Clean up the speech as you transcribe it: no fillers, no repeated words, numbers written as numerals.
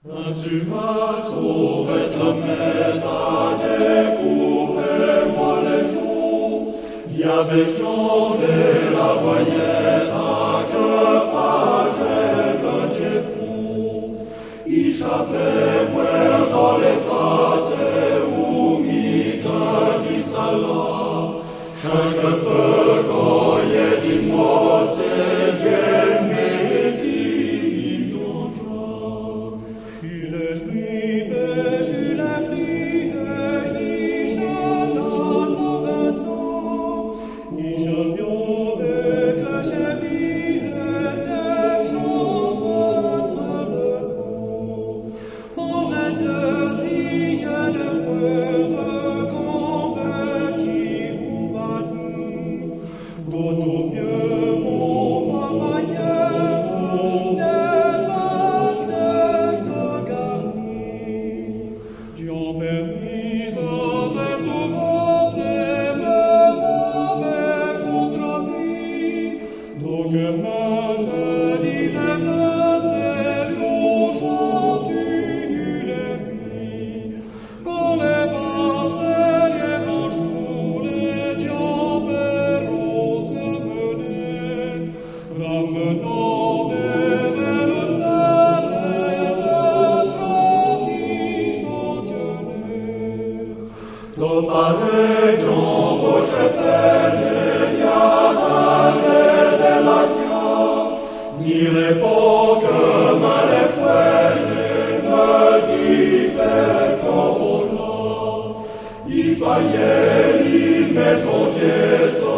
Tu m'as sauvé ta mère, découvert-moi les jours. Il y avait Jean de la Boyette que faisait le Dieu pour. Il savait voir dans les pâtés où mita dit ça là. Chaque peu goye dit morte, Dieu médit l'ongeant. Si l'esprit pêche, il afflige, il chante dans le mauvais sang. Il chante bien que chez lui, neuf chants votre le camp. On interdit le peur qu'on petit ou vanille. Dans nos pieux, mon parfailleur, ne passe de garni. Dieu permit à tes trouvantes me laver contre lui. Donc je dis, je veux lui chante une épée. Quand les barteliers vont jour, les diables te mener, ramenant vers le ciel votre qui chantionnait. Dans pareil jambes chapelle, il y a de la joie. Ni l'époque mal effrayée me dit Corona. Il fallait lui mettre en diète